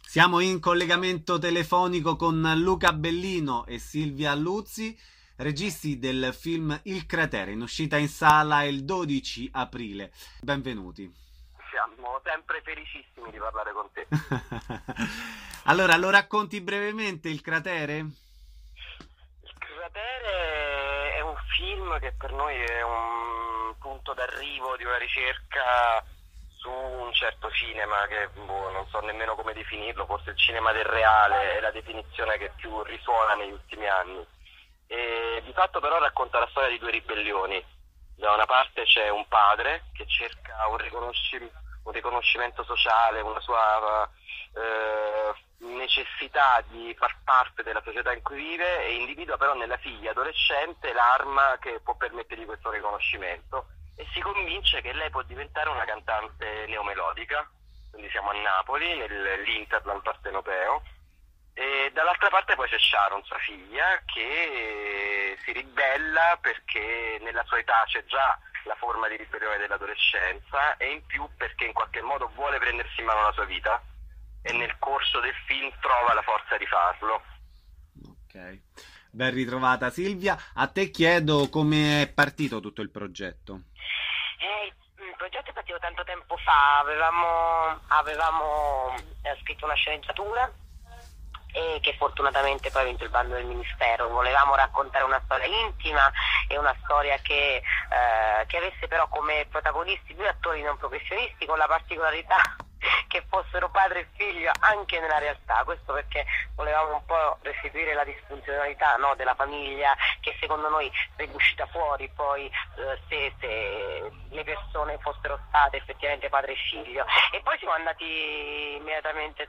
Siamo in collegamento telefonico con Luca Bellino e Silvia Luzzi, registi del film Il cratere, in uscita in sala il 12 aprile. Benvenuti. Siamo sempre felicissimi di parlare con te. Allora, lo racconti brevemente Il cratere? Il cratere è un film che per noi è un punto d'arrivo di una ricerca su un certo cinema che non so nemmeno come definirlo, forse il cinema del reale è la definizione che più risuona negli ultimi anni. E di fatto però racconta la storia di due ribellioni. Da una parte c'è un padre che cerca un riconoscimento sociale, una sua necessità di far parte della società in cui vive, e individua però nella figlia adolescente l'arma che può permettergli questo riconoscimento, e si convince che lei può diventare una cantante neomelodica. Quindi siamo a Napoli, nell'Interland partenopeo, e dall'altra parte poi c'è Sharon, sua figlia, che si ribella perché nella sua età c'è già la forma di ribellione dell'adolescenza, e in più perché in qualche modo vuole prendersi in mano la sua vita, e nel corso del film trova la forza di farlo. Ok, ben ritrovata Silvia. A te chiedo come è partito tutto il progetto. Il progetto è partito tanto tempo fa, avevamo scritto una sceneggiatura e che fortunatamente poi ha vinto il bando del Ministero. Volevamo raccontare una storia intima e una storia che avesse però come protagonisti due attori non professionisti, con la particolarità che fossero padre e figlio anche nella realtà. Questo perché volevamo un po' restituire la disfunzionalità, no, della famiglia, che secondo noi sarebbe uscita fuori poi se le persone fossero state effettivamente padre e figlio. E poi siamo andati immediatamente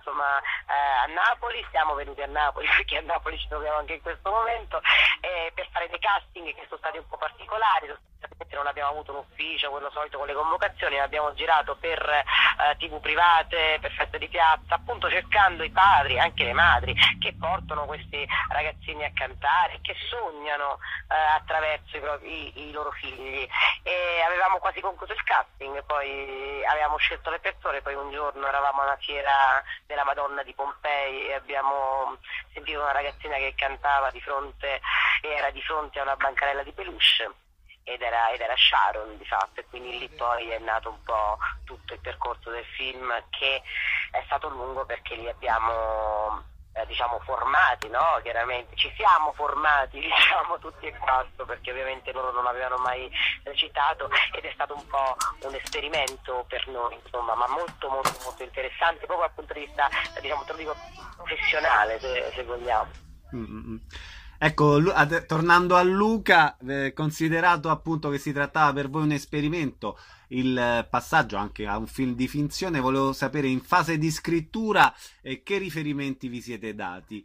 a Napoli, siamo venuti a Napoli perché a Napoli ci troviamo anche in questo momento, per fare dei casting che sono stati un po' particolari. Non abbiamo avuto un ufficio, quello solito con le convocazioni, abbiamo girato per TV private, per feste di piazza, appunto cercando i padri, anche le madri, che portano questi ragazzini a cantare, che sognano attraverso i loro figli. E avevamo quasi concluso il casting, poi avevamo scelto le persone, poi un giorno eravamo alla fiera della Madonna di Pompei e abbiamo sentito una ragazzina che cantava era di fronte a una bancarella di peluche. Ed era Sharon di fatto, e quindi lì poi è nato un po' tutto il percorso del film, che è stato lungo perché li abbiamo formati, no? Chiaramente ci siamo formati tutti e quattro, perché ovviamente loro non avevano mai recitato, ed è stato un po' un esperimento per noi, insomma, ma molto molto molto interessante proprio dal punto di vista te lo dico, professionale, se vogliamo. Mm-hmm. Ecco, tornando a Luca, considerato appunto che si trattava per voi un esperimento, il passaggio anche a un film di finzione, volevo sapere in fase di scrittura che riferimenti vi siete dati,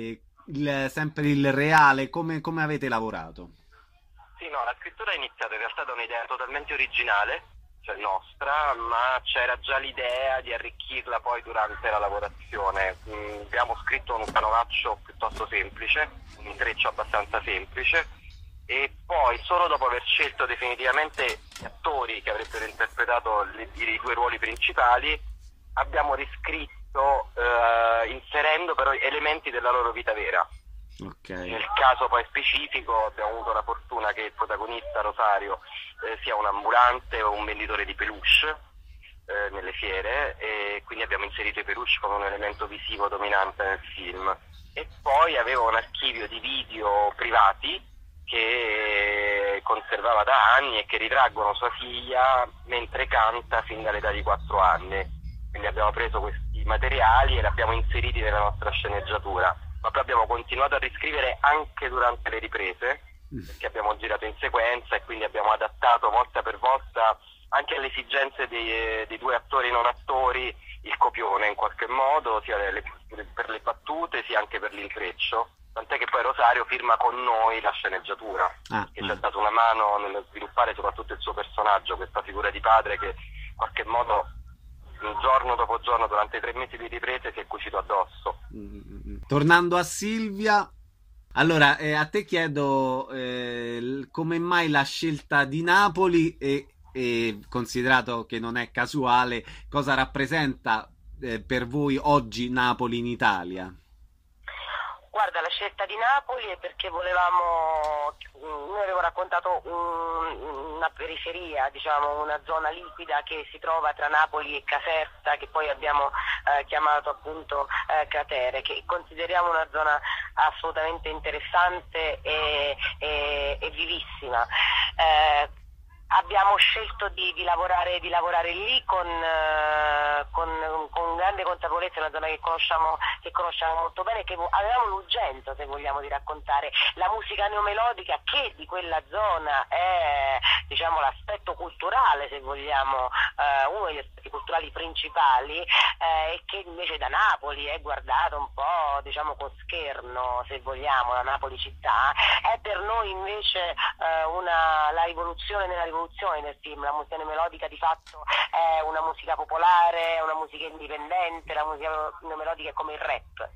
sempre il reale, come avete lavorato? Sì, no, la scrittura è iniziata in realtà da un'idea totalmente originale, cioè nostra, ma c'era già l'idea di arricchirla poi durante la lavorazione. Abbiamo scritto un canovaccio piuttosto semplice, un intreccio abbastanza semplice, e poi solo dopo aver scelto definitivamente gli attori che avrebbero interpretato i due ruoli principali, abbiamo riscritto inserendo però elementi della loro vita vera. Okay. Nel caso poi specifico abbiamo avuto la fortuna che il protagonista Rosario sia un ambulante o un venditore di peluche nelle fiere, e quindi abbiamo inserito i peluche come un elemento visivo dominante nel film. E poi avevo un archivio di video privati che conservava da anni e che ritraggono sua figlia mentre canta fin dall'età di 4 anni. Quindi abbiamo preso questi materiali e li abbiamo inseriti nella nostra sceneggiatura, ma poi abbiamo continuato a riscrivere anche durante le riprese, perché abbiamo girato in sequenza e quindi abbiamo adattato volta per volta anche alle esigenze dei due attori non attori il copione in qualche modo, sia per le battute sia anche per l'intreccio, tant'è che poi Rosario firma con noi la sceneggiatura, che ci ha dato una mano nello sviluppare soprattutto il suo personaggio, questa figura di padre che in qualche modo giorno dopo giorno durante i 3 mesi di riprese si è cucito addosso. Tornando a Silvia, allora a te chiedo come mai la scelta di Napoli, e considerato che non è casuale, cosa rappresenta per voi oggi Napoli in Italia? Guarda, la scelta di Napoli è perché noi avevo raccontato una periferia, diciamo una zona liquida che si trova tra Napoli e Caserta, che poi abbiamo chiamato appunto cratere, che consideriamo una zona assolutamente interessante e vivissima. Abbiamo scelto di lavorare lì con grande consapevolezza, una zona che conosciamo molto bene, che avevamo l'urgenza, se vogliamo, di raccontare la musica neomelodica, che di quella zona è, diciamo, l'aspetto culturale, se vogliamo, uno degli aspetti culturali principali, e che invece da Napoli è guardato un po', diciamo, con scherno, se vogliamo, la Napoli città. È per noi invece la rivoluzione nella rivoluzione del film. La musica neomelodica di fatto è una musica popolare, è una musica indipendente, la musica neomelodica è come il rap,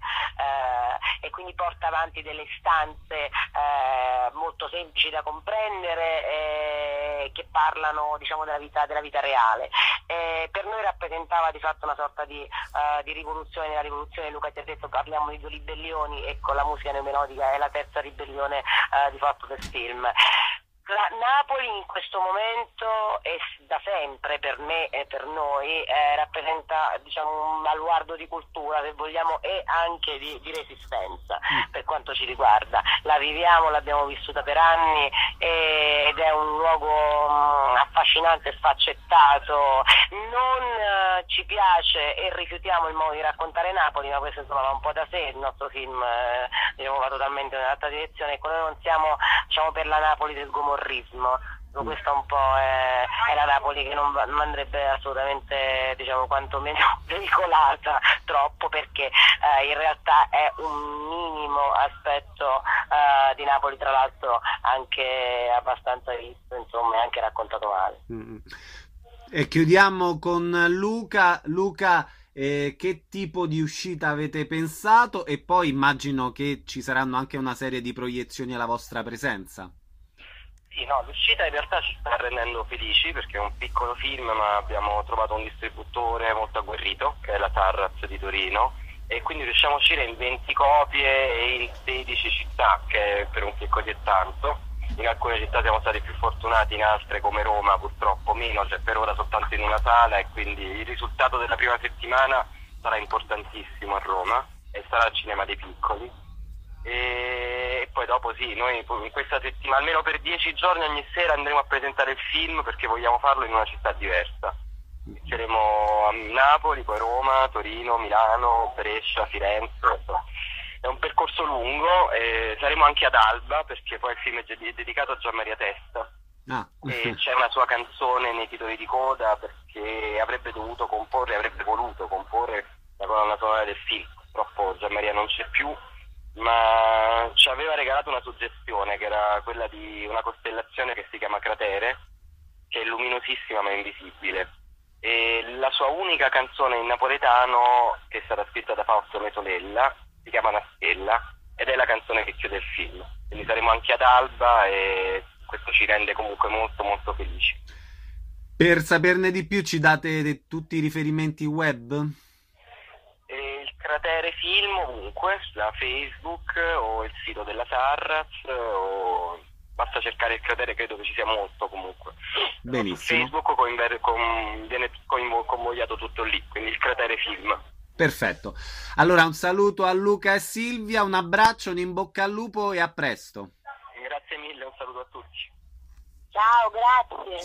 e quindi porta avanti delle istanze molto semplici da comprendere, che parlano, diciamo, della vita reale. Per noi rappresentava di fatto una sorta di rivoluzione nella rivoluzione. Luca ti ha detto, parliamo di 2 ribellioni, ecco, la musica neomelodica è la terza ribellione di fatto del film. Napoli in questo momento e da sempre, per me e per noi, rappresenta, diciamo, un baluardo di cultura, se vogliamo, e anche di resistenza per quanto ci riguarda. La viviamo, l'abbiamo vissuta per anni ed è un luogo affascinante e sfaccettato. Non ci piace e rifiutiamo il modo di raccontare Napoli, ma questo insomma va un po' da sé. Il nostro film diciamo, va totalmente nell'altra direzione. Ecco, noi non siamo, diciamo, per la Napoli del gomorrismo. Questa un po' è la Napoli che non andrebbe assolutamente, diciamo, quantomeno veicolata troppo, perché in realtà è un minimo aspetto di Napoli, tra l'altro anche abbastanza visto, insomma, e anche raccontato male. E chiudiamo con Luca. Luca, che tipo di uscita avete pensato? E poi immagino che ci saranno anche una serie di proiezioni alla vostra presenza. Sì, no, l'uscita in realtà ci sta rendendo felici, perché è un piccolo film, ma abbiamo trovato un distributore molto agguerrito, che è la Tarraz di Torino, e quindi riusciamo a uscire in 20 copie e in 16 città, che per un che così è tanto. In alcune città siamo stati più fortunati, in altre come Roma purtroppo meno, cioè per ora soltanto in una sala, e quindi il risultato della prima settimana sarà importantissimo a Roma e sarà al Cinema dei Piccoli. E poi dopo sì, noi in questa settimana, almeno per 10 giorni ogni sera, andremo a presentare il film, perché vogliamo farlo in una città diversa. Inizieremo a Napoli, poi Roma, Torino, Milano, Brescia, Firenze. È un percorso lungo, e saremo anche ad Alba, perché poi il film è dedicato a Gian Maria Testa. E c'è una sua canzone nei titoli di coda, perché avrebbe voluto comporre la colonna sonora del film. Purtroppo Gian Maria non c'è più, ma ci aveva regalato una suggestione, che era quella di una costellazione che si chiama Cratere, che è luminosissima ma invisibile, e la sua unica canzone in napoletano, che è stata scritta da Fausto Mesolella, si chiama Una stella, ed è la canzone che chiude il film. Quindi saremo anche ad Alba, e questo ci rende comunque molto molto felici. Per saperne di più ci date tutti i riferimenti web? Il Cratere Film ovunque, da Facebook o il sito della Tarraz, o basta cercare il cratere, credo che ci sia molto comunque. Benissimo. Su Facebook viene convogliato tutto lì, quindi il Cratere Film. Perfetto. Allora un saluto a Luca e Silvia, un abbraccio, un in bocca al lupo e a presto. Grazie mille, un saluto a tutti. Ciao, grazie.